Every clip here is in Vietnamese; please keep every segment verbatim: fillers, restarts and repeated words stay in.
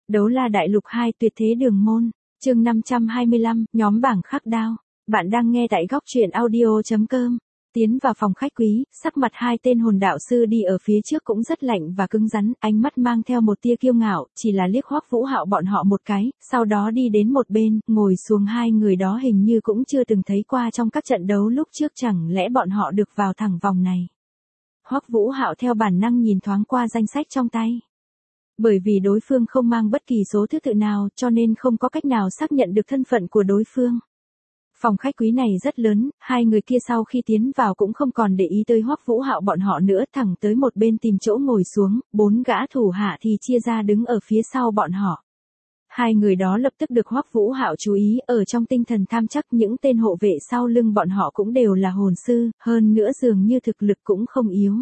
Đấu la đại lục hai tuyệt thế đường môn, chương năm trăm hai mươi lăm, nhóm bảng khắc đao. Bạn đang nghe tại góc truyện audio.com. Tiến vào phòng khách quý, sắc mặt hai tên hồn đạo sư đi ở phía trước cũng rất lạnh và cứng rắn, ánh mắt mang theo một tia kiêu ngạo, chỉ là liếc Hoắc Vũ Hạo bọn họ một cái, sau đó đi đến một bên, ngồi xuống. Hai người đó hình như cũng chưa từng thấy qua trong các trận đấu lúc trước, chẳng lẽ bọn họ được vào thẳng vòng này. Hoắc Vũ Hạo theo bản năng nhìn thoáng qua danh sách trong tay. Bởi vì đối phương không mang bất kỳ số thứ tự nào cho nên không có cách nào xác nhận được thân phận của đối phương. Phòng khách quý này rất lớn, hai người kia sau khi tiến vào cũng không còn để ý tới Hoắc Vũ Hạo bọn họ nữa, thẳng tới một bên tìm chỗ ngồi xuống, bốn gã thủ hạ thì chia ra đứng ở phía sau bọn họ. Hai người đó lập tức được Hoắc Vũ Hạo chú ý, ở trong tinh thần tham chắc những tên hộ vệ sau lưng bọn họ cũng đều là hồn sư, hơn nữa dường như thực lực cũng không yếu.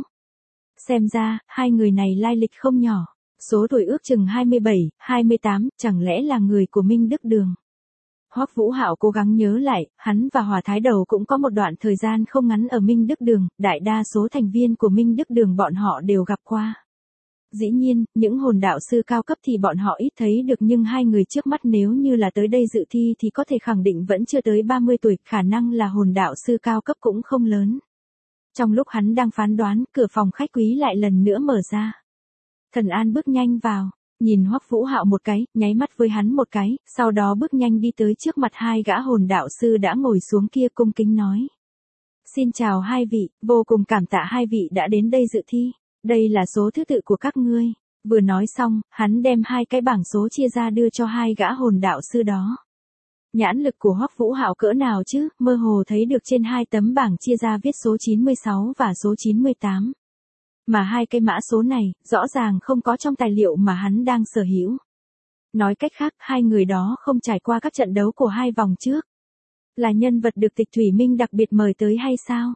Xem ra, hai người này lai lịch không nhỏ. Số tuổi ước chừng hai mươi bảy, hai mươi tám, chẳng lẽ là người của Minh Đức Đường. Hoắc Vũ Hạo cố gắng nhớ lại, hắn và Hỏa Thái Đầu cũng có một đoạn thời gian không ngắn ở Minh Đức Đường, đại đa số thành viên của Minh Đức Đường bọn họ đều gặp qua. Dĩ nhiên, những hồn đạo sư cao cấp thì bọn họ ít thấy được, nhưng hai người trước mắt nếu như là tới đây dự thi thì có thể khẳng định vẫn chưa tới ba mươi tuổi, khả năng là hồn đạo sư cao cấp cũng không lớn. Trong lúc hắn đang phán đoán, cửa phòng khách quý lại lần nữa mở ra. Thần An bước nhanh vào, nhìn Hoắc Vũ Hạo một cái, nháy mắt với hắn một cái, sau đó bước nhanh đi tới trước mặt hai gã hồn đạo sư đã ngồi xuống kia, cung kính nói. Xin chào hai vị, vô cùng cảm tạ hai vị đã đến đây dự thi, đây là số thứ tự của các ngươi. Vừa nói xong, hắn đem hai cái bảng số chia ra đưa cho hai gã hồn đạo sư đó. Nhãn lực của Hoắc Vũ Hạo cỡ nào chứ, mơ hồ thấy được trên hai tấm bảng chia ra viết số chín mươi sáu và số chín mươi tám. Mà hai cái mã số này, rõ ràng không có trong tài liệu mà hắn đang sở hữu. Nói cách khác, hai người đó không trải qua các trận đấu của hai vòng trước. Là nhân vật được Tịch Thủy Minh đặc biệt mời tới hay sao?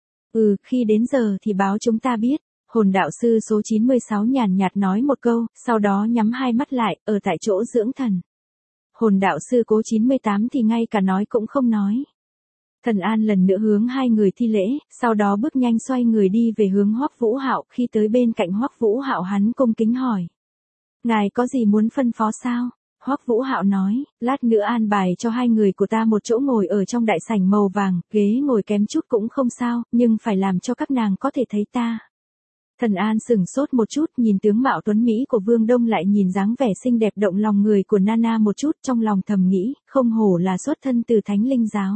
Ừ, khi đến giờ thì báo chúng ta biết. Hồn đạo sư số chín mươi sáu nhàn nhạt nói một câu, sau đó nhắm hai mắt lại, ở tại chỗ dưỡng thần. Hồn đạo sư cố chín mươi tám thì ngay cả nói cũng không nói. Thần An lần nữa hướng hai người thi lễ, sau đó bước nhanh xoay người đi về hướng Hoắc Vũ Hạo, khi tới bên cạnh Hoắc Vũ Hạo hắn cung kính hỏi. Ngài có gì muốn phân phó sao? Hoắc Vũ Hạo nói, lát nữa an bài cho hai người của ta một chỗ ngồi ở trong đại sảnh màu vàng, ghế ngồi kém chút cũng không sao, nhưng phải làm cho các nàng có thể thấy ta. Thần An sửng sốt một chút, nhìn tướng mạo tuấn mỹ của Vương Đông lại nhìn dáng vẻ xinh đẹp động lòng người của Nana một chút, trong lòng thầm nghĩ, không hổ là xuất thân từ Thánh Linh giáo.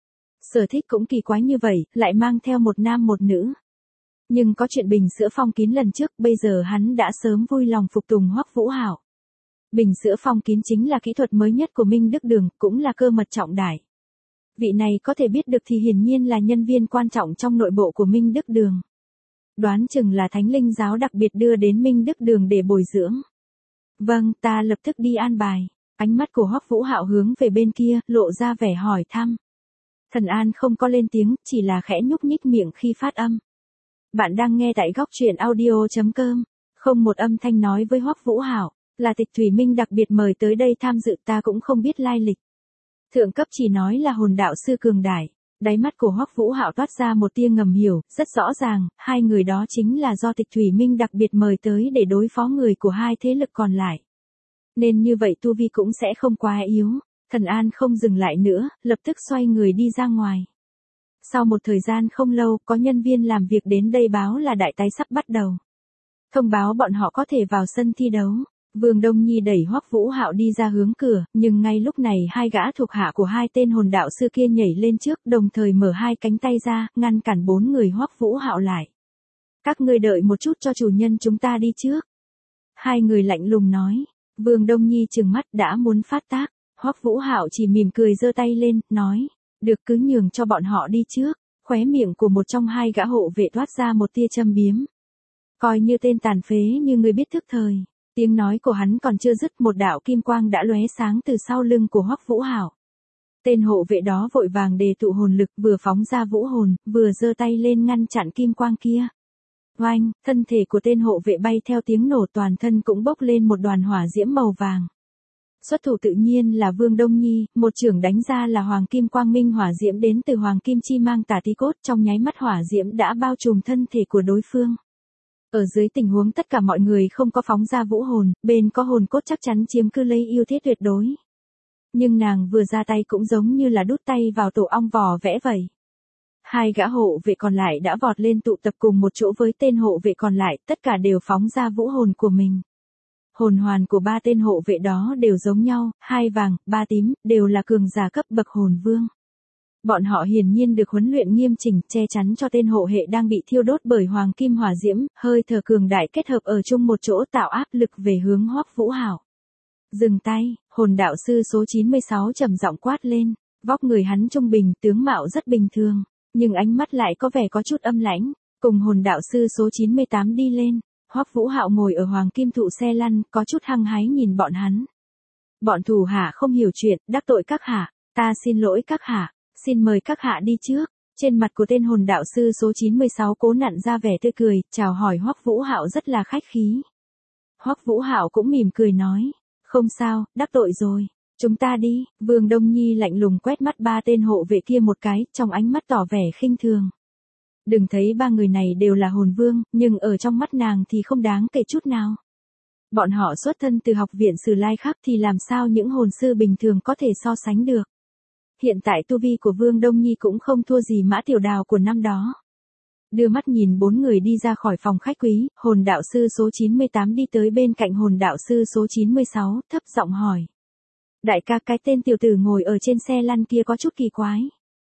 Sở thích cũng kỳ quái như vậy, lại mang theo một nam một nữ. Nhưng có chuyện bình sữa phong kín lần trước, bây giờ hắn đã sớm vui lòng phục tùng Hoắc Vũ Hạo. Bình sữa phong kín chính là kỹ thuật mới nhất của Minh Đức Đường, cũng là cơ mật trọng đại. Vị này có thể biết được thì hiển nhiên là nhân viên quan trọng trong nội bộ của Minh Đức Đường. Đoán chừng là Thánh Linh giáo đặc biệt đưa đến Minh Đức Đường để bồi dưỡng. Vâng, ta lập tức đi an bài. Ánh mắt của Hoắc Vũ Hạo hướng về bên kia, lộ ra vẻ hỏi thăm. Thần An không có lên tiếng, chỉ là khẽ nhúc nhích miệng khi phát âm. Bạn đang nghe tại góc truyện audio.com. Không một âm thanh nói với Hoắc Vũ Hạo, là Tịch Thủy Minh đặc biệt mời tới đây tham dự, ta cũng không biết lai lịch. Thượng cấp chỉ nói là hồn đạo sư cường đại. Đáy mắt của Hoắc Vũ Hạo toát ra một tia ngầm hiểu, rất rõ ràng, hai người đó chính là do Tịch Thủy Minh đặc biệt mời tới để đối phó người của hai thế lực còn lại. Nên như vậy tu vi cũng sẽ không quá yếu. Thần An không dừng lại nữa, lập tức xoay người đi ra ngoài. Sau một thời gian không lâu, có nhân viên làm việc đến đây báo là đại tái sắp bắt đầu. Thông báo bọn họ có thể vào sân thi đấu. Vương Đông Nhi đẩy Hoắc Vũ Hạo đi ra hướng cửa, nhưng ngay lúc này hai gã thuộc hạ của hai tên hồn đạo sư kia nhảy lên trước, đồng thời mở hai cánh tay ra, ngăn cản bốn người Hoắc Vũ Hạo lại. Các ngươi đợi một chút cho chủ nhân chúng ta đi trước. Hai người lạnh lùng nói. Vương Đông Nhi trừng mắt đã muốn phát tác. Hoắc Vũ Hạo chỉ mỉm cười giơ tay lên, nói, được cứ nhường cho bọn họ đi trước. Khóe miệng của một trong hai gã hộ vệ toát ra một tia châm biếm. Coi như tên tàn phế như người biết thức thời. Tiếng nói của hắn còn chưa dứt, một đạo kim quang đã lóe sáng từ sau lưng của Hoắc Vũ Hạo. Tên hộ vệ đó vội vàng đề tụ hồn lực, vừa phóng ra vũ hồn, vừa giơ tay lên ngăn chặn kim quang kia. Oanh, thân thể của tên hộ vệ bay theo tiếng nổ, toàn thân cũng bốc lên một đoàn hỏa diễm màu vàng. Xuất thủ tự nhiên là Vương Đông Nhi, một chưởng đánh ra là Hoàng Kim Quang Minh hỏa diễm đến từ Hoàng Kim Chi mang tả tí cốt, trong nháy mắt hỏa diễm đã bao trùm thân thể của đối phương. Ở dưới tình huống tất cả mọi người không có phóng ra vũ hồn, bên có hồn cốt chắc chắn chiếm cứ lấy ưu thế tuyệt đối. Nhưng nàng vừa ra tay cũng giống như là đút tay vào tổ ong vò vẽ vậy. Hai gã hộ vệ còn lại đã vọt lên tụ tập cùng một chỗ với tên hộ vệ còn lại, tất cả đều phóng ra vũ hồn của mình. Hồn hoàn của ba tên hộ vệ đó đều giống nhau, hai vàng, ba tím, đều là cường giả cấp bậc hồn vương. Bọn họ hiển nhiên được huấn luyện nghiêm chỉnh, che chắn cho tên hộ hệ đang bị thiêu đốt bởi hoàng kim hỏa diễm, hơi thở cường đại kết hợp ở chung một chỗ tạo áp lực về hướng Hoắc Vũ Hạo. Dừng tay, hồn đạo sư số chín mươi sáu trầm giọng quát lên, vóc người hắn trung bình, tướng mạo rất bình thường, nhưng ánh mắt lại có vẻ có chút âm lãnh, cùng hồn đạo sư số chín mươi tám đi lên. Hoắc Vũ Hạo ngồi ở hoàng kim thụ xe lăn, có chút hăng hái nhìn bọn hắn. Bọn thủ hạ không hiểu chuyện, đắc tội các hạ, ta xin lỗi các hạ, xin mời các hạ đi trước. Trên mặt của tên hồn đạo sư số chín mươi sáu cố nặn ra vẻ tươi cười, chào hỏi Hoắc Vũ Hạo rất là khách khí. Hoắc Vũ Hạo cũng mỉm cười nói, không sao, đắc tội rồi, chúng ta đi. Vương Đông Nhi lạnh lùng quét mắt ba tên hộ vệ kia một cái, trong ánh mắt tỏ vẻ khinh thường. Đừng thấy ba người này đều là hồn vương, nhưng ở trong mắt nàng thì không đáng kể chút nào. Bọn họ xuất thân từ học viện Sử Lai Khắc thì làm sao những hồn sư bình thường có thể so sánh được. Hiện tại tu vi của Vương Đông Nhi cũng không thua gì Mã Tiểu Đào của năm đó. Đưa mắt nhìn bốn người đi ra khỏi phòng khách quý, hồn đạo sư số chín mươi tám đi tới bên cạnh hồn đạo sư số chín mươi sáu, thấp giọng hỏi. Đại ca, cái tên tiểu tử ngồi ở trên xe lăn kia có chút kỳ quái.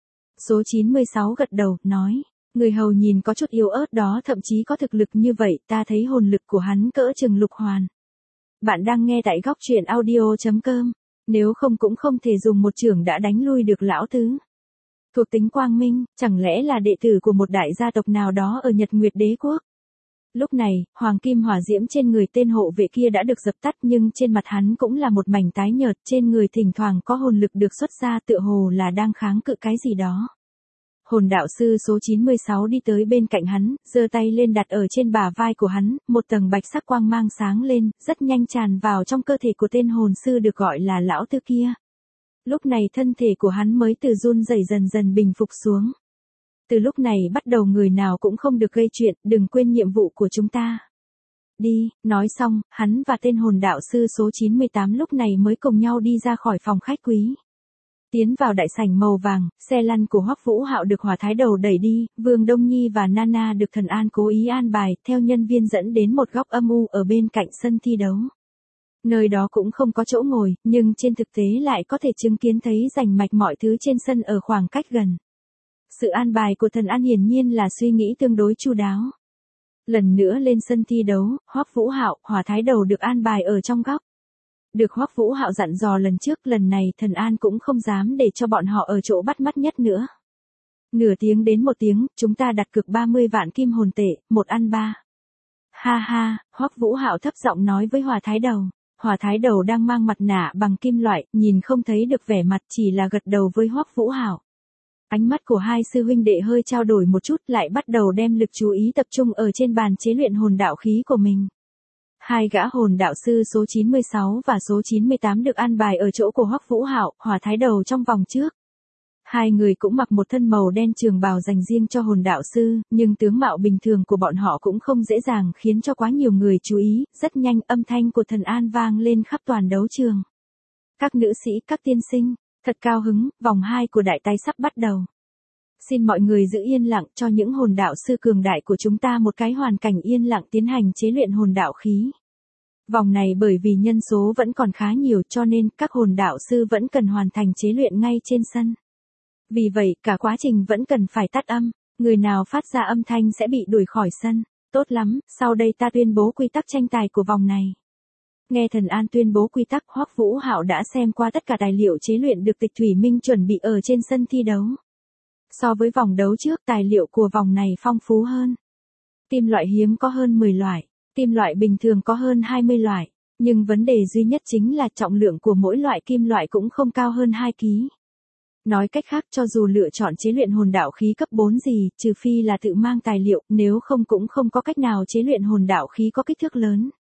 Số chín mươi sáu gật đầu, nói. Người hầu nhìn có chút yếu ớt đó thậm chí có thực lực như vậy, ta thấy hồn lực của hắn cỡ chừng lục hoàn. Bạn đang nghe tại góc truyện audio chấm com, nếu không cũng không thể dùng một chưởng đã đánh lui được lão tứ. Thuộc tính quang minh, chẳng lẽ là đệ tử của một đại gia tộc nào đó ở Nhật Nguyệt Đế Quốc? Lúc này, hoàng kim hỏa diễm trên người tên hộ vệ kia đã được dập tắt nhưng trên mặt hắn cũng là một mảnh tái nhợt, trên người thỉnh thoảng có hồn lực được xuất ra tựa hồ là đang kháng cự cái gì đó. Hồn đạo sư số chín mươi sáu đi tới bên cạnh hắn, giơ tay lên đặt ở trên bả vai của hắn, một tầng bạch sắc quang mang sáng lên, rất nhanh tràn vào trong cơ thể của tên hồn sư được gọi là lão tư kia. Lúc này thân thể của hắn mới từ run rẩy dần dần bình phục xuống. Từ lúc này bắt đầu người nào cũng không được gây chuyện, đừng quên nhiệm vụ của chúng ta. Đi, nói xong, hắn và tên hồn đạo sư số chín mươi tám lúc này mới cùng nhau đi ra khỏi phòng khách quý. Tiến vào đại sảnh màu vàng, xe lăn của Hoắc Vũ Hạo được Hỏa Thái Đầu đẩy đi, Vương Đông Nhi và Nana được Thần An cố ý an bài, theo nhân viên dẫn đến một góc âm u ở bên cạnh sân thi đấu. Nơi đó cũng không có chỗ ngồi, nhưng trên thực tế lại có thể chứng kiến thấy rành mạch mọi thứ trên sân ở khoảng cách gần. Sự an bài của Thần An hiển nhiên là suy nghĩ tương đối chu đáo. Lần nữa lên sân thi đấu, Hoắc Vũ Hạo, Hỏa Thái Đầu được an bài ở trong góc. Được Hoắc Vũ Hạo dặn dò lần trước, lần này Thần An cũng không dám để cho bọn họ ở chỗ bắt mắt nhất nữa. Nửa tiếng đến một tiếng, chúng ta đặt cược ba mươi vạn kim hồn tệ, một ăn ba. Ha ha, Hoắc Vũ Hạo thấp giọng nói với Hỏa Thái Đầu. Hỏa Thái Đầu đang mang mặt nạ bằng kim loại, nhìn không thấy được vẻ mặt, chỉ là gật đầu với Hoắc Vũ Hạo. Ánh mắt của hai sư huynh đệ hơi trao đổi một chút, lại bắt đầu đem lực chú ý tập trung ở trên bàn chế luyện hồn đạo khí của mình. Hai gã hồn đạo sư số chín mươi sáu và số chín mươi tám được an bài ở chỗ của Hoắc Vũ Hạo, Hỏa Thái Đầu trong vòng trước. Hai người cũng mặc một thân màu đen trường bào dành riêng cho hồn đạo sư, nhưng tướng mạo bình thường của bọn họ cũng không dễ dàng khiến cho quá nhiều người chú ý, rất nhanh âm thanh của Thần An vang lên khắp toàn đấu trường. Các nữ sĩ, các tiên sinh, thật cao hứng, vòng hai của đại tái sắp bắt đầu. Xin mọi người giữ yên lặng cho những hồn đạo sư cường đại của chúng ta một cái hoàn cảnh yên lặng tiến hành chế luyện hồn đạo khí. Vòng này bởi vì nhân số vẫn còn khá nhiều cho nên các hồn đạo sư vẫn cần hoàn thành chế luyện ngay trên sân. Vì vậy, cả quá trình vẫn cần phải tắt âm, người nào phát ra âm thanh sẽ bị đuổi khỏi sân. Tốt lắm, sau đây ta tuyên bố quy tắc tranh tài của vòng này. Nghe Thần An tuyên bố quy tắc, Hoắc Vũ Hạo đã xem qua tất cả tài liệu chế luyện được Tịch Thủy Minh chuẩn bị ở trên sân thi đấu. So với vòng đấu trước, tài liệu của vòng này phong phú hơn. Kim loại hiếm có hơn mười loại, kim loại bình thường có hơn hai mươi loại, nhưng vấn đề duy nhất chính là trọng lượng của mỗi loại kim loại cũng không cao hơn hai ki lô gam. Nói cách khác, cho dù lựa chọn chế luyện hồn đạo khí cấp bốn gì, trừ phi là tự mang tài liệu, nếu không cũng không có cách nào chế luyện hồn đạo khí có kích thước lớn.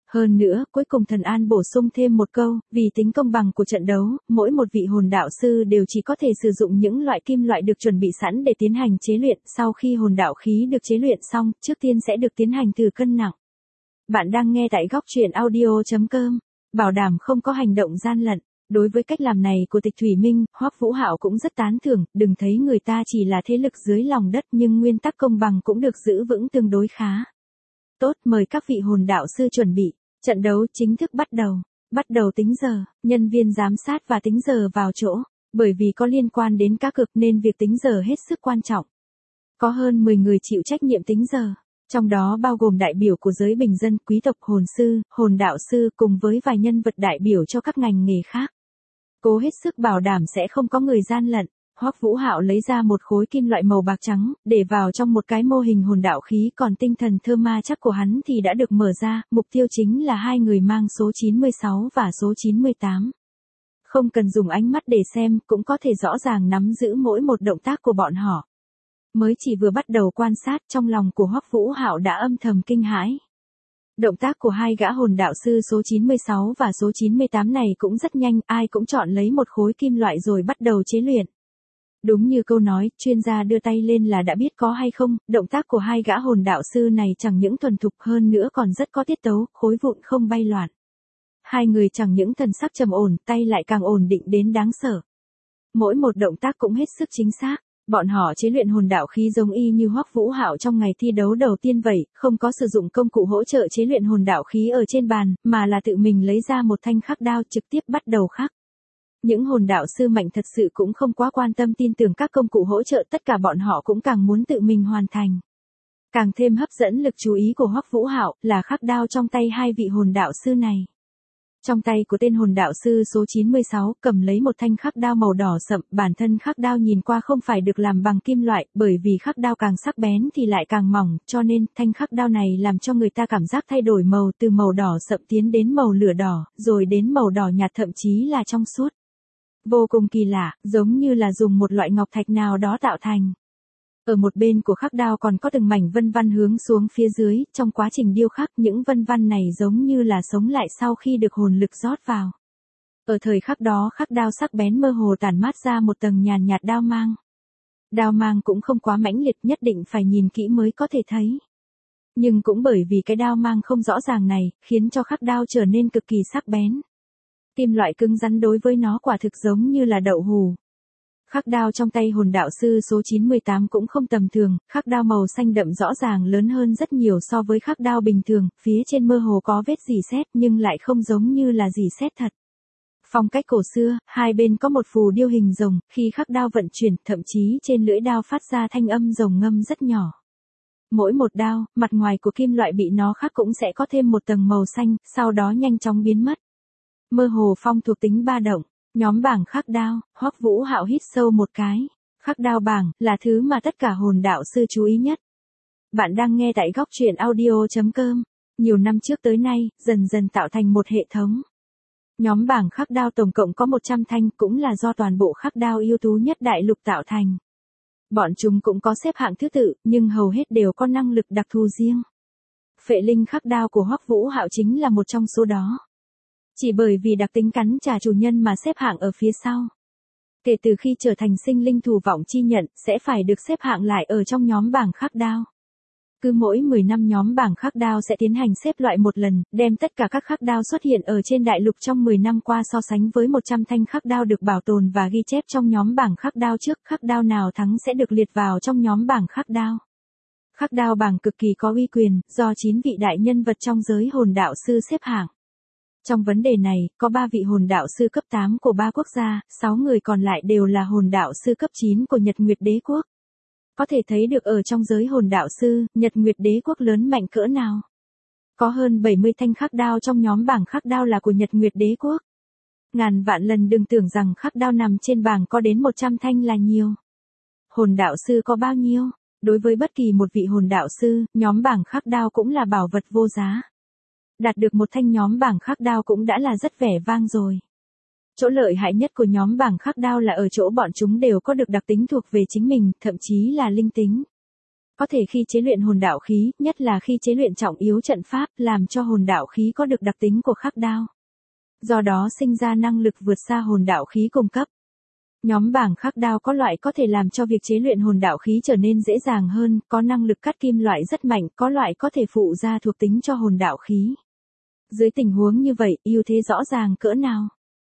Hơn nữa, cuối cùng Thần An bổ sung thêm một câu, vì tính công bằng của trận đấu, mỗi một vị hồn đạo sư đều chỉ có thể sử dụng những loại kim loại được chuẩn bị sẵn để tiến hành chế luyện, sau khi hồn đạo khí được chế luyện xong, trước tiên sẽ được tiến hành thử cân nặng. Bạn đang nghe tại góc truyện audio chấm com, bảo đảm không có hành động gian lận. Đối với cách làm này của Tịch Thủy Minh, Hoắc Vũ Hạo cũng rất tán thưởng, đừng thấy người ta chỉ là thế lực dưới lòng đất nhưng nguyên tắc công bằng cũng được giữ vững tương đối khá. Tốt, mời các vị hồn đạo sư chuẩn bị. Trận đấu chính thức bắt đầu. Bắt đầu tính giờ, nhân viên giám sát và tính giờ vào chỗ. Bởi vì có liên quan đến cá cược nên việc tính giờ hết sức quan trọng. Có hơn mười người chịu trách nhiệm tính giờ. Trong đó bao gồm đại biểu của giới bình dân, quý tộc, hồn sư, hồn đạo sư cùng với vài nhân vật đại biểu cho các ngành nghề khác. Cố hết sức bảo đảm sẽ không có người gian lận. Hoắc Vũ Hạo lấy ra một khối kim loại màu bạc trắng, để vào trong một cái mô hình hồn đạo khí, còn tinh thần thơ ma chắc của hắn thì đã được mở ra, mục tiêu chính là hai người mang số chín mươi sáu và số chín mươi tám. Không cần dùng ánh mắt để xem, cũng có thể rõ ràng nắm giữ mỗi một động tác của bọn họ. Mới chỉ vừa bắt đầu quan sát, trong lòng của Hoắc Vũ Hạo đã âm thầm kinh hãi. Động tác của hai gã hồn đạo sư số chín mươi sáu và số chín mươi tám này cũng rất nhanh, ai cũng chọn lấy một khối kim loại rồi bắt đầu chế luyện. Đúng như câu nói, chuyên gia đưa tay lên là đã biết có hay không, động tác của hai gã hồn đạo sư này chẳng những thuần thục hơn nữa còn rất có tiết tấu, khối vụn không bay loạn. Hai người chẳng những thần sắc trầm ổn, tay lại càng ổn định đến đáng sợ. Mỗi một động tác cũng hết sức chính xác. Bọn họ chế luyện hồn đạo khí giống y như Hoắc Vũ Hạo trong ngày thi đấu đầu tiên vậy, không có sử dụng công cụ hỗ trợ chế luyện hồn đạo khí ở trên bàn, mà là tự mình lấy ra một thanh khắc đao trực tiếp bắt đầu khắc. Những hồn đạo sư mạnh thật sự cũng không quá quan tâm tin tưởng các công cụ hỗ trợ, tất cả bọn họ cũng càng muốn tự mình hoàn thành. Càng thêm hấp dẫn lực chú ý của Hoắc Vũ Hạo là khắc đao trong tay hai vị hồn đạo sư này. Trong tay của tên hồn đạo sư số chín mươi sáu cầm lấy một thanh khắc đao màu đỏ sậm, bản thân khắc đao nhìn qua không phải được làm bằng kim loại, bởi vì khắc đao càng sắc bén thì lại càng mỏng, cho nên thanh khắc đao này làm cho người ta cảm giác thay đổi màu từ màu đỏ sậm tiến đến màu lửa đỏ, rồi đến màu đỏ nhạt thậm chí là trong suốt. Vô cùng kỳ lạ, giống như là dùng một loại ngọc thạch nào đó tạo thành. Ở một bên của khắc đao còn có từng mảnh vân văn hướng xuống phía dưới, trong quá trình điêu khắc những vân văn này giống như là sống lại sau khi được hồn lực rót vào. Ở thời khắc đó khắc đao sắc bén mơ hồ tản mát ra một tầng nhàn nhạt đao mang. Đao mang cũng không quá mãnh liệt, nhất định phải nhìn kỹ mới có thể thấy. Nhưng cũng bởi vì cái đao mang không rõ ràng này, khiến cho khắc đao trở nên cực kỳ sắc bén. Kim loại cứng rắn đối với nó quả thực giống như là đậu hù. Khắc đao trong tay hồn đạo sư số chín mươi tám cũng không tầm thường, khắc đao màu xanh đậm rõ ràng lớn hơn rất nhiều so với khắc đao bình thường, phía trên mơ hồ có vết rỉ sét nhưng lại không giống như là rỉ sét thật. Phong cách cổ xưa, hai bên có một phù điêu hình rồng, khi khắc đao vận chuyển, thậm chí trên lưỡi đao phát ra thanh âm rồng ngâm rất nhỏ. Mỗi một đao, mặt ngoài của kim loại bị nó khắc cũng sẽ có thêm một tầng màu xanh, sau đó nhanh chóng biến mất. Mơ hồ phong thuộc tính ba động. Nhóm bảng khắc đao, Hoắc Vũ Hạo hít sâu một cái. Khắc đao bảng là thứ mà tất cả hồn đạo sư chú ý nhất. Bạn đang nghe tại góc truyện audio chấm com. Nhiều năm trước tới nay, dần dần tạo thành một hệ thống. Nhóm bảng khắc đao tổng cộng có một trăm thanh, cũng là do toàn bộ khắc đao ưu tú nhất đại lục tạo thành. Bọn chúng cũng có xếp hạng thứ tự, nhưng hầu hết đều có năng lực đặc thù riêng. Phệ linh khắc đao của Hoắc Vũ Hạo chính là một trong số đó. Chỉ bởi vì đặc tính cắn trả chủ nhân mà xếp hạng ở phía sau. Kể từ khi trở thành sinh linh thủ vọng chi nhận, sẽ phải được xếp hạng lại ở trong nhóm bảng khắc đao. Cứ mỗi mười năm nhóm bảng khắc đao sẽ tiến hành xếp loại một lần, đem tất cả các khắc đao xuất hiện ở trên đại lục trong mười năm qua so sánh với một trăm thanh khắc đao được bảo tồn và ghi chép trong nhóm bảng khắc đao trước, khắc đao nào thắng sẽ được liệt vào trong nhóm bảng khắc đao. Khắc đao bảng cực kỳ có uy quyền, do chín vị đại nhân vật trong giới hồn đạo sư xếp hạng. Trong vấn đề này, có ba vị hồn đạo sư cấp tám của ba quốc gia, sáu người còn lại đều là hồn đạo sư cấp chín của Nhật Nguyệt Đế Quốc. Có thể thấy được ở trong giới hồn đạo sư, Nhật Nguyệt Đế Quốc lớn mạnh cỡ nào. Có hơn bảy mươi thanh khắc đao trong nhóm bảng khắc đao là của Nhật Nguyệt Đế Quốc. Ngàn vạn lần đừng tưởng rằng khắc đao nằm trên bảng có đến một trăm thanh là nhiều. Hồn đạo sư có bao nhiêu? Đối với bất kỳ một vị hồn đạo sư, nhóm bảng khắc đao cũng là bảo vật vô giá. Đạt được một thanh nhóm bảng khắc đao cũng đã là rất vẻ vang rồi. Chỗ lợi hại nhất của nhóm bảng khắc đao là ở chỗ bọn chúng đều có được đặc tính thuộc về chính mình, thậm chí là linh tính. Có thể khi chế luyện hồn đạo khí, nhất là khi chế luyện trọng yếu trận pháp, làm cho hồn đạo khí có được đặc tính của khắc đao. Do đó sinh ra năng lực vượt xa hồn đạo khí cung cấp. Nhóm bảng khắc đao có loại có thể làm cho việc chế luyện hồn đạo khí trở nên dễ dàng hơn, có năng lực cắt kim loại rất mạnh, có loại có thể phụ ra thuộc tính cho hồn đạo khí. Dưới tình huống như vậy, ưu thế rõ ràng cỡ nào?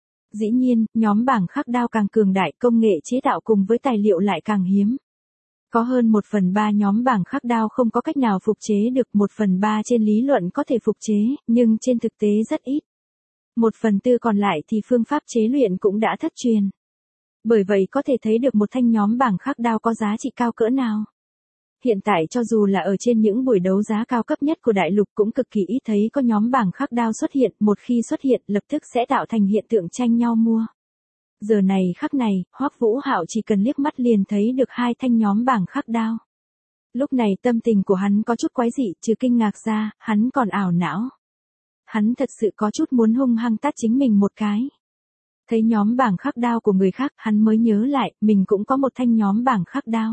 Dĩ nhiên, nhóm bảng khắc đao càng cường đại, công nghệ chế tạo cùng với tài liệu lại càng hiếm. Có hơn một phần ba nhóm bảng khắc đao không có cách nào phục chế được, một phần ba trên lý luận có thể phục chế, nhưng trên thực tế rất ít. Một phần tư còn lại thì phương pháp chế luyện cũng đã thất truyền. Bởi vậy có thể thấy được một thanh nhóm bảng khắc đao có giá trị cao cỡ nào. Hiện tại cho dù là ở trên những buổi đấu giá cao cấp nhất của đại lục cũng cực kỳ ít thấy có nhóm bảng khắc đao xuất hiện, một khi xuất hiện lập tức sẽ tạo thành hiện tượng tranh nhau mua. Giờ này khắc này, Hoắc Vũ Hạo chỉ cần liếc mắt liền thấy được hai thanh nhóm bảng khắc đao. Lúc này tâm tình của hắn có chút quái dị, trừ kinh ngạc ra, hắn còn ảo não. Hắn thật sự có chút muốn hung hăng tát chính mình một cái. Thấy nhóm bảng khắc đao của người khác, hắn mới nhớ lại, mình cũng có một thanh nhóm bảng khắc đao.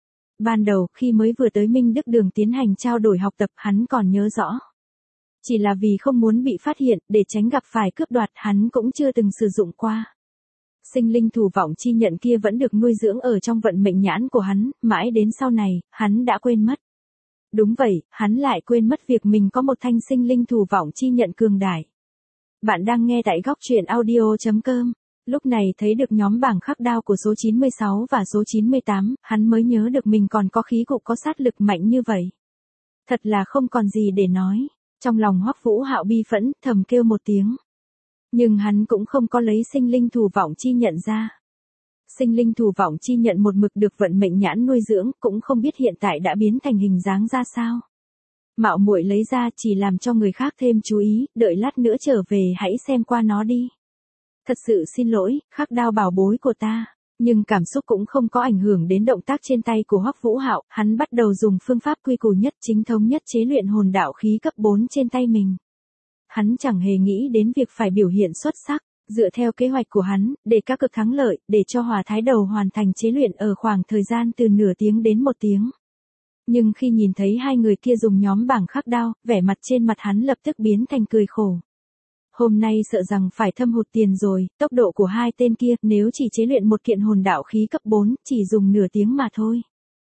Ban đầu, khi mới vừa tới Minh Đức Đường tiến hành trao đổi học tập, hắn còn nhớ rõ. Chỉ là vì không muốn bị phát hiện, để tránh gặp phải cướp đoạt, hắn cũng chưa từng sử dụng qua. Sinh linh thủ vọng chi nhận kia vẫn được nuôi dưỡng ở trong vận mệnh nhãn của hắn, mãi đến sau này, hắn đã quên mất. Đúng vậy, hắn lại quên mất việc mình có một thanh sinh linh thủ vọng chi nhận cường đại. Bạn đang nghe tại góc truyện audio chấm com. Lúc này thấy được nhóm bảng khắc đao của số chín mươi sáu và số chín mươi tám, hắn mới nhớ được mình còn có khí cụ có sát lực mạnh như vậy. Thật là không còn gì để nói. Trong lòng Hoắc Vũ Hạo bi phẫn, thầm kêu một tiếng. Nhưng hắn cũng không có lấy sinh linh thủ vọng chi nhận ra. Sinh linh thủ vọng chi nhận một mực được vận mệnh nhãn nuôi dưỡng, cũng không biết hiện tại đã biến thành hình dáng ra sao. Mạo muội lấy ra chỉ làm cho người khác thêm chú ý, đợi lát nữa trở về hãy xem qua nó đi. Thật sự xin lỗi, khắc đao bảo bối của ta. Nhưng cảm xúc cũng không có ảnh hưởng đến động tác trên tay của Hoắc Vũ Hạo, hắn bắt đầu dùng phương pháp quy củ nhất chính thống nhất chế luyện hồn đạo khí cấp bốn trên tay mình. Hắn chẳng hề nghĩ đến việc phải biểu hiện xuất sắc, dựa theo kế hoạch của hắn, để các cực thắng lợi, để cho Hỏa Thái Đầu hoàn thành chế luyện ở khoảng thời gian từ nửa tiếng đến một tiếng. Nhưng khi nhìn thấy hai người kia dùng nhóm bảng khắc đao, vẻ mặt trên mặt hắn lập tức biến thành cười khổ. Hôm nay sợ rằng phải thâm hụt tiền rồi, tốc độ của hai tên kia, nếu chỉ chế luyện một kiện hồn đạo khí cấp bốn, chỉ dùng nửa tiếng mà thôi.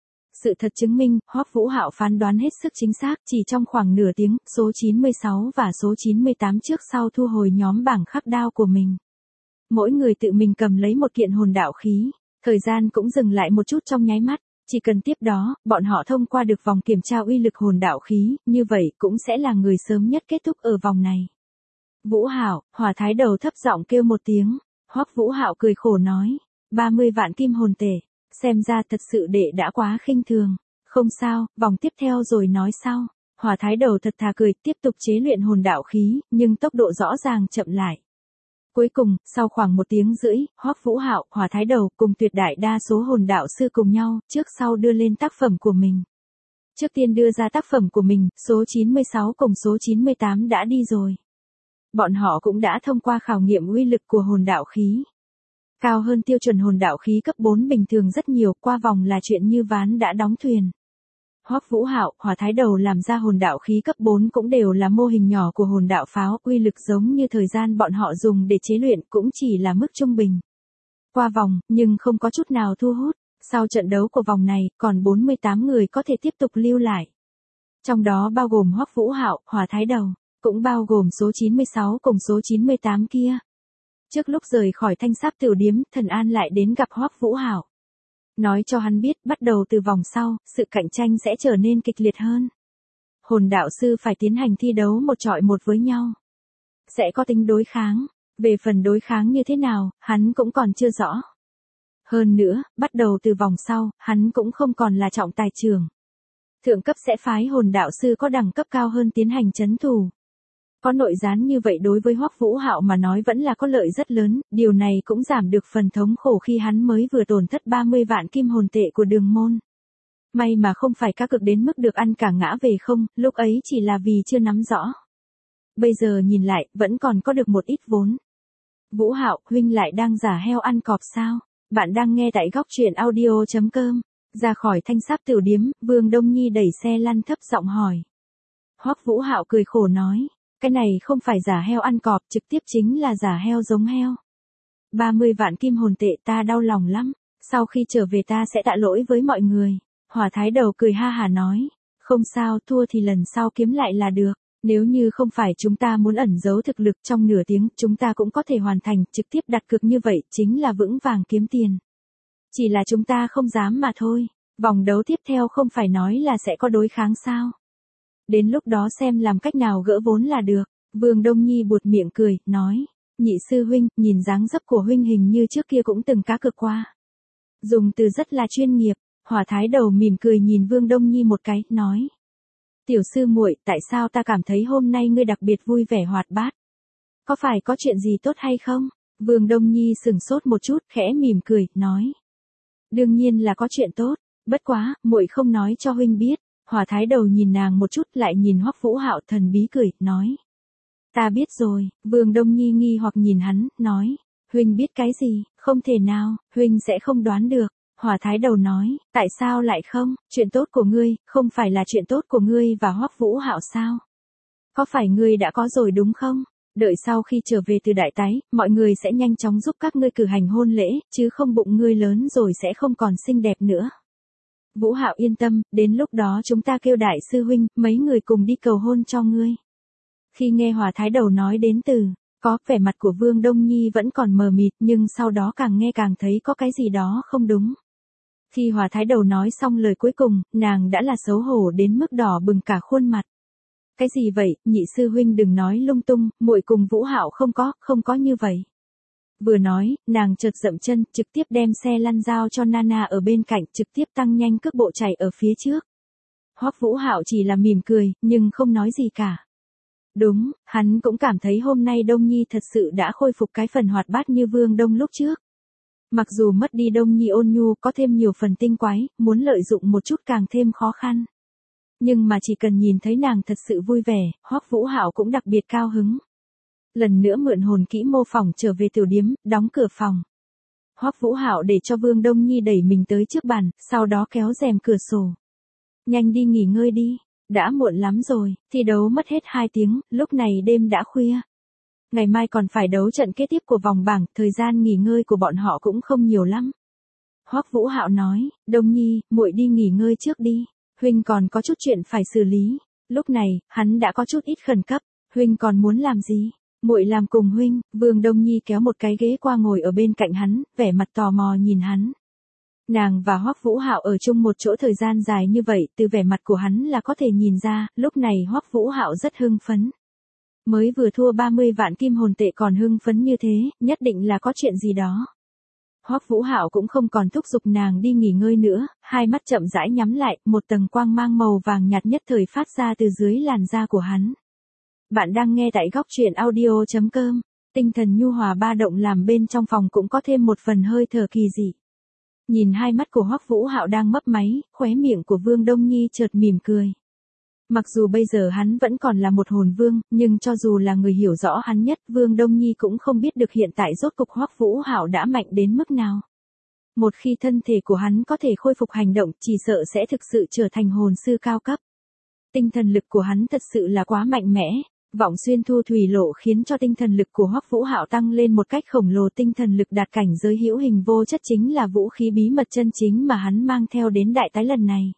Sự thật chứng minh, Hoắc Vũ Hạo phán đoán hết sức chính xác, chỉ trong khoảng nửa tiếng, số chín mươi sáu và số chín mươi tám trước sau thu hồi nhóm bảng khắc đao của mình. Mỗi người tự mình cầm lấy một kiện hồn đạo khí, thời gian cũng dừng lại một chút trong nháy mắt, chỉ cần tiếp đó, bọn họ thông qua được vòng kiểm tra uy lực hồn đạo khí, như vậy cũng sẽ là người sớm nhất kết thúc ở vòng này. Vũ Hạo, Hỏa Thái Đầu thấp giọng kêu một tiếng, Hoắc Vũ Hạo cười khổ nói, ba mươi vạn kim hồn tệ, xem ra thật sự đệ đã quá khinh thường, không sao, vòng tiếp theo rồi nói sau. Hỏa Thái Đầu thật thà cười, tiếp tục chế luyện hồn đạo khí, nhưng tốc độ rõ ràng chậm lại. Cuối cùng, sau khoảng một tiếng rưỡi, Hoắc Vũ Hạo, Hỏa Thái Đầu cùng tuyệt đại đa số hồn đạo sư cùng nhau, trước sau đưa lên tác phẩm của mình. Trước tiên đưa ra tác phẩm của mình, số chín mươi sáu cùng số chín mươi tám đã đi rồi. Bọn họ cũng đã thông qua khảo nghiệm uy lực của hồn đạo khí. Cao hơn tiêu chuẩn hồn đạo khí cấp bốn bình thường rất nhiều, qua vòng là chuyện như ván đã đóng thuyền. Hoắc Vũ Hạo, Hỏa Thái Đầu làm ra hồn đạo khí cấp bốn cũng đều là mô hình nhỏ của hồn đạo pháo, uy lực giống như thời gian bọn họ dùng để chế luyện cũng chỉ là mức trung bình. Qua vòng, nhưng không có chút nào thu hút. Sau trận đấu của vòng này, còn bốn mươi tám người có thể tiếp tục lưu lại. Trong đó bao gồm Hoắc Vũ Hạo, Hỏa Thái Đầu, cũng bao gồm số chín mươi sáu cùng số chín mươi tám kia. Trước lúc rời khỏi Thanh Sáp Tiểu Điếm, Thần An lại đến gặp Hoắc Vũ Hạo. Nói cho hắn biết, bắt đầu từ vòng sau, sự cạnh tranh sẽ trở nên kịch liệt hơn. Hồn đạo sư phải tiến hành thi đấu một chọi một với nhau. Sẽ có tính đối kháng. Về phần đối kháng như thế nào, hắn cũng còn chưa rõ. Hơn nữa, bắt đầu từ vòng sau, hắn cũng không còn là trọng tài trưởng. Thượng cấp sẽ phái hồn đạo sư có đẳng cấp cao hơn tiến hành trấn thủ. Có nội gián như vậy đối với Hoắc Vũ Hạo mà nói vẫn là có lợi rất lớn, điều này cũng giảm được phần thống khổ khi hắn mới vừa tổn thất ba mươi vạn kim hồn tệ của Đường Môn. May mà không phải cá cực đến mức được ăn cả ngã về không, lúc ấy chỉ là vì chưa nắm rõ. Bây giờ nhìn lại, vẫn còn có được một ít vốn. Vũ Hạo, huynh lại đang giả heo ăn cọp sao? Bạn đang nghe tại góc truyện audio chấm com. Ra khỏi thanh sáp tiểu điếm, Vương Đông Nhi đẩy xe lăn thấp giọng hỏi. Hoắc Vũ Hạo cười khổ nói, cái này không phải giả heo ăn cọp, trực tiếp chính là giả heo giống heo. ba mươi vạn kim hồn tệ ta đau lòng lắm, sau khi trở về ta sẽ tạ lỗi với mọi người. Hỏa Thái Đầu cười ha hả nói, không sao, thua thì lần sau kiếm lại là được. Nếu như không phải chúng ta muốn ẩn giấu thực lực trong nửa tiếng, chúng ta cũng có thể hoàn thành, trực tiếp đặt cược như vậy, chính là vững vàng kiếm tiền. Chỉ là chúng ta không dám mà thôi, vòng đấu tiếp theo không phải nói là sẽ có đối kháng sao. Đến lúc đó xem làm cách nào gỡ vốn là được. Vương Đông Nhi buột miệng cười, nói, nhị sư huynh, nhìn dáng dấp của huynh hình như trước kia cũng từng cá cược qua. Dùng từ rất là chuyên nghiệp. Hỏa Thái Đầu mỉm cười nhìn Vương Đông Nhi một cái, nói. Tiểu sư muội, tại sao ta cảm thấy hôm nay ngươi đặc biệt vui vẻ hoạt bát? Có phải có chuyện gì tốt hay không? Vương Đông Nhi sừng sốt một chút, khẽ mỉm cười, nói. Đương nhiên là có chuyện tốt, bất quá, muội không nói cho huynh biết. Hỏa Thái Đầu nhìn nàng một chút, lại nhìn Hoắc Vũ Hạo thần bí cười, nói. Ta biết rồi. Vương Đông Nhi nghi hoặc nhìn hắn, nói. Huynh biết cái gì? Không thể nào, huynh sẽ không đoán được. Hỏa Thái Đầu nói, tại sao lại không? Chuyện tốt của ngươi, không phải là chuyện tốt của ngươi và Hoắc Vũ Hạo sao? Có phải ngươi đã có rồi đúng không? Đợi sau khi trở về từ đại tái, mọi người sẽ nhanh chóng giúp các ngươi cử hành hôn lễ, chứ không bụng ngươi lớn rồi sẽ không còn xinh đẹp nữa. Vũ Hạo yên tâm, đến lúc đó chúng ta kêu đại sư huynh, mấy người cùng đi cầu hôn cho ngươi. Khi nghe Hỏa Thái Đầu nói đến từ, có, vẻ mặt của Vương Đông Nhi vẫn còn mờ mịt, nhưng sau đó càng nghe càng thấy có cái gì đó không đúng. Khi Hỏa Thái Đầu nói xong lời cuối cùng, nàng đã là xấu hổ đến mức đỏ bừng cả khuôn mặt. Cái gì vậy, nhị sư huynh đừng nói lung tung, muội cùng Vũ Hạo không có, không có như vậy. Vừa nói, nàng chợt dậm chân, trực tiếp đem xe lăn giao cho Nana ở bên cạnh, trực tiếp tăng nhanh cước bộ chạy ở phía trước. Hoắc Vũ Hạo chỉ là mỉm cười, nhưng không nói gì cả. Đúng, hắn cũng cảm thấy hôm nay Đông Nhi thật sự đã khôi phục cái phần hoạt bát như Vương Đông lúc trước. Mặc dù mất đi Đông Nhi ôn nhu, có thêm nhiều phần tinh quái, muốn lợi dụng một chút càng thêm khó khăn. Nhưng mà chỉ cần nhìn thấy nàng thật sự vui vẻ, Hoắc Vũ Hạo cũng đặc biệt cao hứng. Lần nữa mượn hồn kỹ mô phỏng trở về tiểu điếm, đóng cửa phòng. Hoắc Vũ Hạo để cho Vương Đông Nhi đẩy mình tới trước bàn, sau đó kéo rèm cửa sổ. Nhanh đi nghỉ ngơi đi, đã muộn lắm rồi, thi đấu mất hết hai tiếng, lúc này đêm đã khuya. Ngày mai còn phải đấu trận kế tiếp của vòng bảng, thời gian nghỉ ngơi của bọn họ cũng không nhiều lắm. Hoắc Vũ Hạo nói, Đông Nhi, muội đi nghỉ ngơi trước đi, huynh còn có chút chuyện phải xử lý. Lúc này, hắn đã có chút ít khẩn cấp, huynh còn muốn làm gì? Muội làm cùng huynh. Vương Đông Nhi kéo một cái ghế qua ngồi ở bên cạnh hắn, vẻ mặt tò mò nhìn hắn. Nàng và Hoắc Vũ Hạo ở chung một chỗ thời gian dài như vậy, từ vẻ mặt của hắn là có thể nhìn ra, lúc này Hoắc Vũ Hạo rất hưng phấn. Mới vừa thua ba mươi vạn kim hồn tệ còn hưng phấn như thế, nhất định là có chuyện gì đó. Hoắc Vũ Hạo cũng không còn thúc giục nàng đi nghỉ ngơi nữa, hai mắt chậm rãi nhắm lại, một tầng quang mang màu vàng nhạt nhất thời phát ra từ dưới làn da của hắn. Bạn đang nghe tại góc truyện audio chấm com, tinh thần nhu hòa ba động làm bên trong phòng cũng có thêm một phần hơi thở kỳ dị. Nhìn hai mắt của Hoắc Vũ Hạo đang mấp máy, khóe miệng của Vương Đông Nhi chợt mỉm cười. Mặc dù bây giờ hắn vẫn còn là một hồn vương, nhưng cho dù là người hiểu rõ hắn nhất, Vương Đông Nhi cũng không biết được hiện tại rốt cục Hoắc Vũ Hạo đã mạnh đến mức nào. Một khi thân thể của hắn có thể khôi phục hành động, chỉ sợ sẽ thực sự trở thành hồn sư cao cấp. Tinh thần lực của hắn thật sự là quá mạnh mẽ, vọng xuyên thu thủy lộ khiến cho tinh thần lực của Hoắc Vũ Hạo tăng lên một cách khổng lồ. Tinh thần lực đạt cảnh giới hữu hình vô chất chính là vũ khí bí mật chân chính mà hắn mang theo đến đại tái lần này.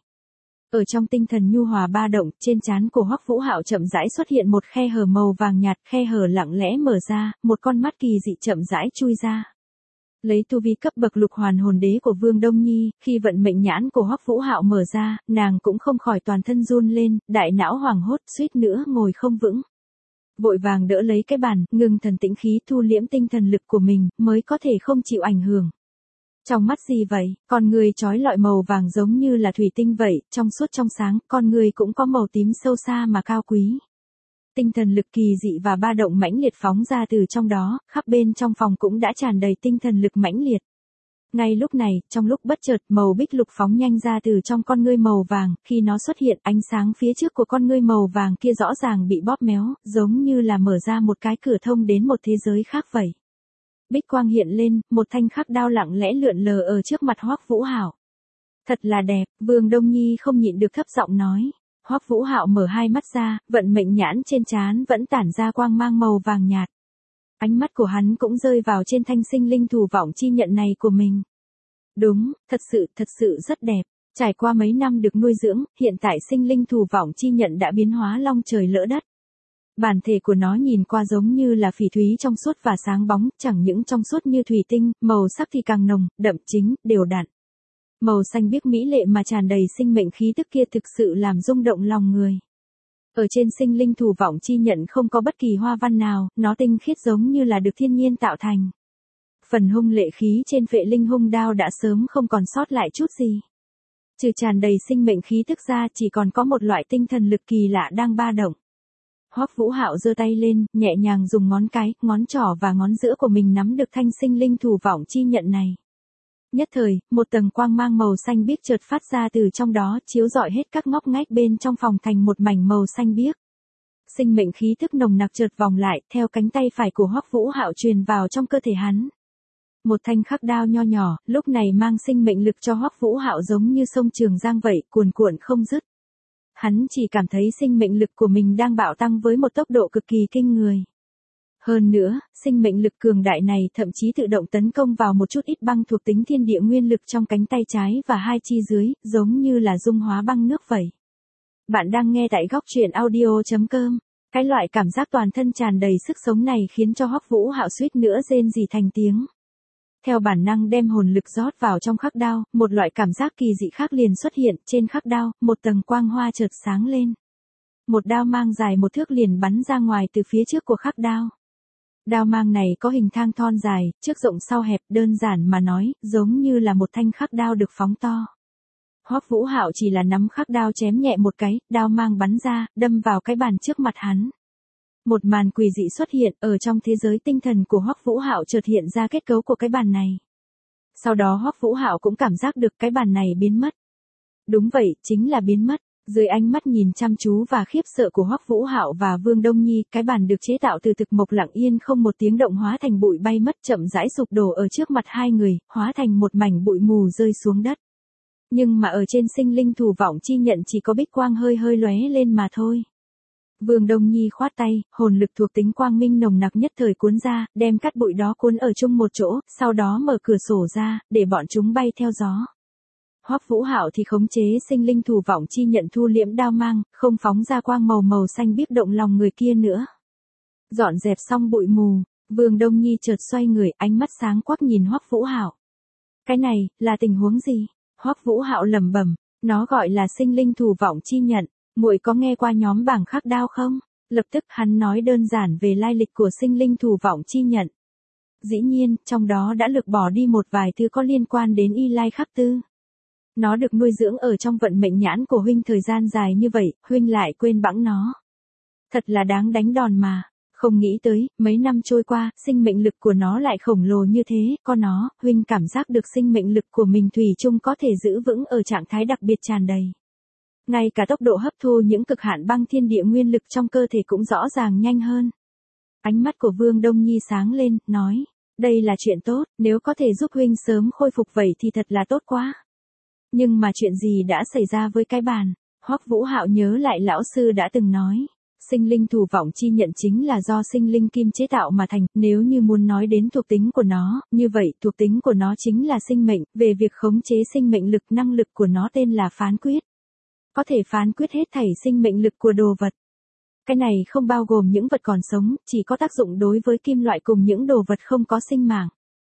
Ở trong tinh thần nhu hòa ba động, trên trán của Hoắc Vũ Hạo chậm rãi xuất hiện một khe hở màu vàng nhạt, khe hở lặng lẽ mở ra, một con mắt kỳ dị chậm rãi chui ra. Lấy tu vi cấp bậc lục hoàn hồn đế của Vương Đông Nhi, khi vận mệnh nhãn của Hoắc Vũ Hạo mở ra, nàng cũng không khỏi toàn thân run lên, đại não hoảng hốt, suýt nữa ngồi không vững. Vội vàng đỡ lấy cái bàn, ngừng thần tĩnh khí, thu liễm tinh thần lực của mình, mới có thể không chịu ảnh hưởng. Trong mắt gì vậy? Con người trói lọi màu vàng giống như là thủy tinh vậy, trong suốt trong sáng, con người cũng có màu tím sâu xa mà cao quý. Tinh thần lực kỳ dị và ba động mãnh liệt phóng ra từ trong đó, khắp bên trong phòng cũng đã tràn đầy tinh thần lực mãnh liệt. Ngay lúc này, trong lúc bất chợt, màu bích lục phóng nhanh ra từ trong con ngươi màu vàng, khi nó xuất hiện, ánh sáng phía trước của con ngươi màu vàng kia rõ ràng bị bóp méo, giống như là mở ra một cái cửa thông đến một thế giới khác vậy. Bích quang hiện lên, một thanh khắc đao lặng lẽ lượn lờ ở trước mặt Hoắc Vũ Hạo. Thật là đẹp, Vương Đông Nhi không nhịn được thấp giọng nói. Hoắc Vũ Hạo mở hai mắt ra, vận mệnh nhãn trên trán vẫn tản ra quang mang màu vàng nhạt. Ánh mắt của hắn cũng rơi vào trên thanh sinh linh thủ vọng chi nhận này của mình. Đúng, thật sự, thật sự rất đẹp. Trải qua mấy năm được nuôi dưỡng, hiện tại sinh linh thủ vọng chi nhận đã biến hóa long trời lỡ đất. Bản thể của nó nhìn qua giống như là phỉ thúy trong suốt và sáng bóng, chẳng những trong suốt như thủy tinh, màu sắc thì càng nồng, đậm chính, đều đặn. Màu xanh biếc mỹ lệ mà tràn đầy sinh mệnh khí tức kia thực sự làm rung động lòng người. Ở trên sinh linh thủ vọng chi nhận không có bất kỳ hoa văn nào, nó tinh khiết giống như là được thiên nhiên tạo thành. Phần hung lệ khí trên phệ linh hung đao đã sớm không còn sót lại chút gì. Trừ tràn đầy sinh mệnh khí tức ra chỉ còn có một loại tinh thần lực kỳ lạ đang ba động. Hoắc Vũ Hạo giơ tay lên, nhẹ nhàng dùng ngón cái, ngón trỏ và ngón giữa của mình nắm được thanh sinh linh thủ vọng chi nhận này. Nhất thời, một tầng quang mang màu xanh biếc chợt phát ra từ trong đó, chiếu rọi hết các ngóc ngách bên trong phòng thành một mảnh màu xanh biếc. Sinh mệnh khí tức nồng nặc chợt vòng lại, theo cánh tay phải của Hoắc Vũ Hạo truyền vào trong cơ thể hắn. Một thanh khắc đao nho nhỏ, lúc này mang sinh mệnh lực cho Hoắc Vũ Hạo giống như sông Trường Giang vậy, cuồn cuộn không dứt. Hắn chỉ cảm thấy sinh mệnh lực của mình đang bạo tăng với một tốc độ cực kỳ kinh người. Hơn nữa, sinh mệnh lực cường đại này thậm chí tự động tấn công vào một chút ít băng thuộc tính thiên địa nguyên lực trong cánh tay trái và hai chi dưới, giống như là dung hóa băng nước vậy. Bạn đang nghe tại góc truyện audio chấm com. Cái loại cảm giác toàn thân tràn đầy sức sống này khiến cho Hoắc Vũ Hạo suýt nữa rên rỉ thành tiếng. Theo bản năng đem hồn lực rót vào trong khắc đao, một loại cảm giác kỳ dị khác liền xuất hiện, trên khắc đao, một tầng quang hoa chợt sáng lên. Một đao mang dài một thước liền bắn ra ngoài từ phía trước của khắc đao. Đao mang này có hình thang thon dài, trước rộng sau hẹp, đơn giản mà nói, giống như là một thanh khắc đao được phóng to. Hoắc Vũ Hạo chỉ là nắm khắc đao chém nhẹ một cái, đao mang bắn ra, đâm vào cái bàn trước mặt hắn. Một màn quỷ dị xuất hiện, ở trong thế giới tinh thần của Hoắc Vũ Hạo chợt hiện ra kết cấu của cái bàn này. Sau đó Hoắc Vũ Hạo cũng cảm giác được cái bàn này biến mất. Đúng vậy, chính là biến mất. Dưới ánh mắt nhìn chăm chú và khiếp sợ của Hoắc Vũ Hạo và Vương Đông Nhi, cái bàn được chế tạo từ thực mộc lặng yên không một tiếng động hóa thành bụi bay mất, chậm rãi sụp đổ ở trước mặt hai người, hóa thành một mảnh bụi mù rơi xuống đất. Nhưng mà ở trên sinh linh thủ vọng chi nhận chỉ có bích quang hơi hơi lóe lên mà thôi. Vương Đông Nhi khoát tay, hồn lực thuộc tính quang minh nồng nặc nhất thời cuốn ra, đem cát bụi đó cuốn ở chung một chỗ, sau đó mở cửa sổ ra, để bọn chúng bay theo gió. Hoắc Vũ Hạo thì khống chế sinh linh thủ vọng chi nhận thu liễm đao mang, không phóng ra quang màu màu xanh biếc động lòng người kia nữa. Dọn dẹp xong bụi mù, Vương Đông Nhi chợt xoay người, ánh mắt sáng quắc nhìn Hoắc Vũ Hạo. Cái này, là tình huống gì? Hoắc Vũ Hạo lẩm bẩm, nó gọi là sinh linh thủ vọng chi nhận, muội có nghe qua nhóm bảng khắc đao không? Lập tức hắn nói đơn giản về lai lịch của sinh linh thủ vọng chi nhận. Dĩ nhiên, trong đó đã lược bỏ đi một vài thứ có liên quan đến y lai khắc tư. Nó được nuôi dưỡng ở trong vận mệnh nhãn của huynh thời gian dài như vậy, huynh lại quên bẵng nó. Thật là đáng đánh đòn mà. Không nghĩ tới, mấy năm trôi qua, sinh mệnh lực của nó lại khổng lồ như thế, có nó, huynh cảm giác được sinh mệnh lực của mình thủy chung có thể giữ vững ở trạng thái đặc biệt tràn đầy. Ngay cả tốc độ hấp thu những cực hạn băng thiên địa nguyên lực trong cơ thể cũng rõ ràng nhanh hơn. Ánh mắt của Vương Đông Nhi sáng lên, nói, đây là chuyện tốt, nếu có thể giúp huynh sớm khôi phục vậy thì thật là tốt quá. Nhưng mà chuyện gì đã xảy ra với cái bàn? Hoắc Vũ Hạo nhớ lại lão sư đã từng nói. Sinh linh thủ vọng chi nhận chính là do sinh linh kim chế tạo mà thành, nếu như muốn nói đến thuộc tính của nó, như vậy thuộc tính của nó chính là sinh mệnh, về việc khống chế sinh mệnh lực năng lực của nó tên là phán quyết. Có thể phán quyết hết thảy sinh mệnh lực của đồ vật. Cái này không bao gồm những vật còn sống, chỉ có tác dụng đối với kim loại cùng những đồ vật không có sinh mạng.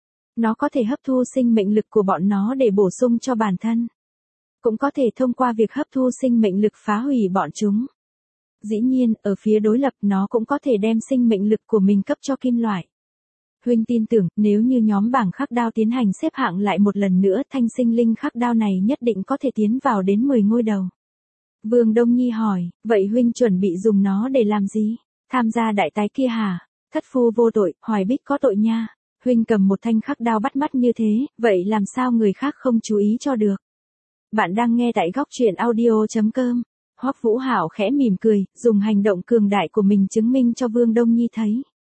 Nó có thể hấp thu sinh mệnh lực của bọn nó để bổ sung cho bản thân. Cũng có thể thông qua việc hấp thu sinh mệnh lực phá hủy bọn chúng. Dĩ nhiên, ở phía đối lập nó cũng có thể đem sinh mệnh lực của mình cấp cho kim loại. Huynh tin tưởng, nếu như nhóm bảng khắc đao tiến hành xếp hạng lại một lần nữa, thanh sinh linh khắc đao này nhất định có thể tiến vào đến mười ngôi đầu. Vương Đông Nhi hỏi, vậy huynh chuẩn bị dùng nó để làm gì? Tham gia đại tái kia hả? Thất phu vô tội, Hoài Bích có tội nha. Huynh cầm một thanh khắc đao bắt mắt như thế, vậy làm sao người khác không chú ý cho được? Bạn đang nghe tại góc truyện audio chấm com. Hoắc Vũ Hạo khẽ mỉm cười, dùng hành động cường đại của mình chứng minh cho Vương Đông Nhi thấy.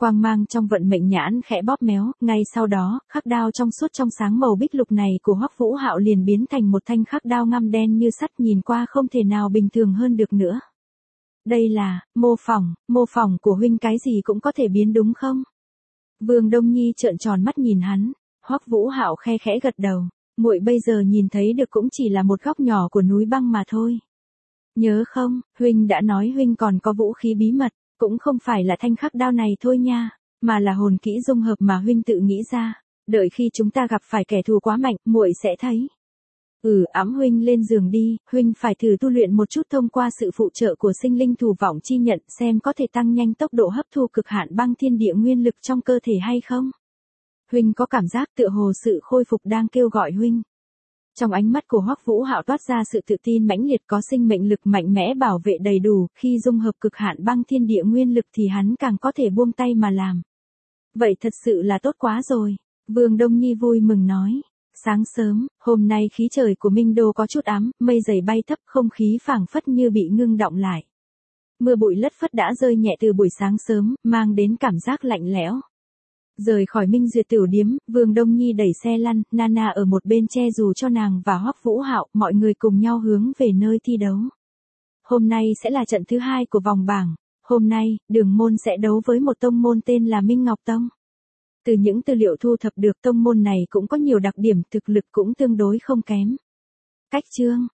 Quang mang trong vận mệnh nhãn khẽ bóp méo, ngay sau đó, khắc đao trong suốt trong sáng màu bích lục này của Hoắc Vũ Hạo liền biến thành một thanh khắc đao ngăm đen như sắt, nhìn qua không thể nào bình thường hơn được nữa. Đây là, mô phỏng, mô phỏng của huynh cái gì cũng có thể biến đúng không? Vương Đông Nhi trợn tròn mắt nhìn hắn, Hoắc Vũ Hạo khe khẽ gật đầu, muội bây giờ nhìn thấy được cũng chỉ là một góc nhỏ của núi băng mà thôi. Nhớ không, huynh đã nói huynh còn có vũ khí bí mật, cũng không phải là thanh khắc đao này thôi nha, mà là hồn kỹ dung hợp mà huynh tự nghĩ ra, đợi khi chúng ta gặp phải kẻ thù quá mạnh, muội sẽ thấy. Ừ, ẵm huynh lên giường đi, huynh phải thử tu luyện một chút thông qua sự phụ trợ của sinh linh thù vọng chi nhận xem có thể tăng nhanh tốc độ hấp thu cực hạn băng thiên địa nguyên lực trong cơ thể hay không. Huynh có cảm giác tựa hồ sự khôi phục đang kêu gọi huynh. Trong ánh mắt của Hoắc Vũ Hạo toát ra sự tự tin mãnh liệt, có sinh mệnh lực mạnh mẽ bảo vệ đầy đủ, khi dung hợp cực hạn băng thiên địa nguyên lực thì hắn càng có thể buông tay mà làm. Vậy thật sự là tốt quá rồi, Vương Đông Nhi vui mừng nói. Sáng sớm, hôm nay khí trời của Minh Đô có chút ám, mây dày bay thấp, không khí phảng phất như bị ngưng đọng lại. Mưa bụi lất phất đã rơi nhẹ từ buổi sáng sớm, mang đến cảm giác lạnh lẽo. Rời khỏi Minh Duyệt tiểu điếm, Vương Đông Nhi đẩy xe lăn, Nana ở một bên che dù cho nàng và Hoắc Vũ Hạo, mọi người cùng nhau hướng về nơi thi đấu. Hôm nay sẽ là trận thứ hai của vòng bảng, hôm nay, Đường môn sẽ đấu với một tông môn tên là Minh Ngọc Tông. Từ những tư liệu thu thập được, tông môn này cũng có nhiều đặc điểm, thực lực cũng tương đối không kém. Cách chương,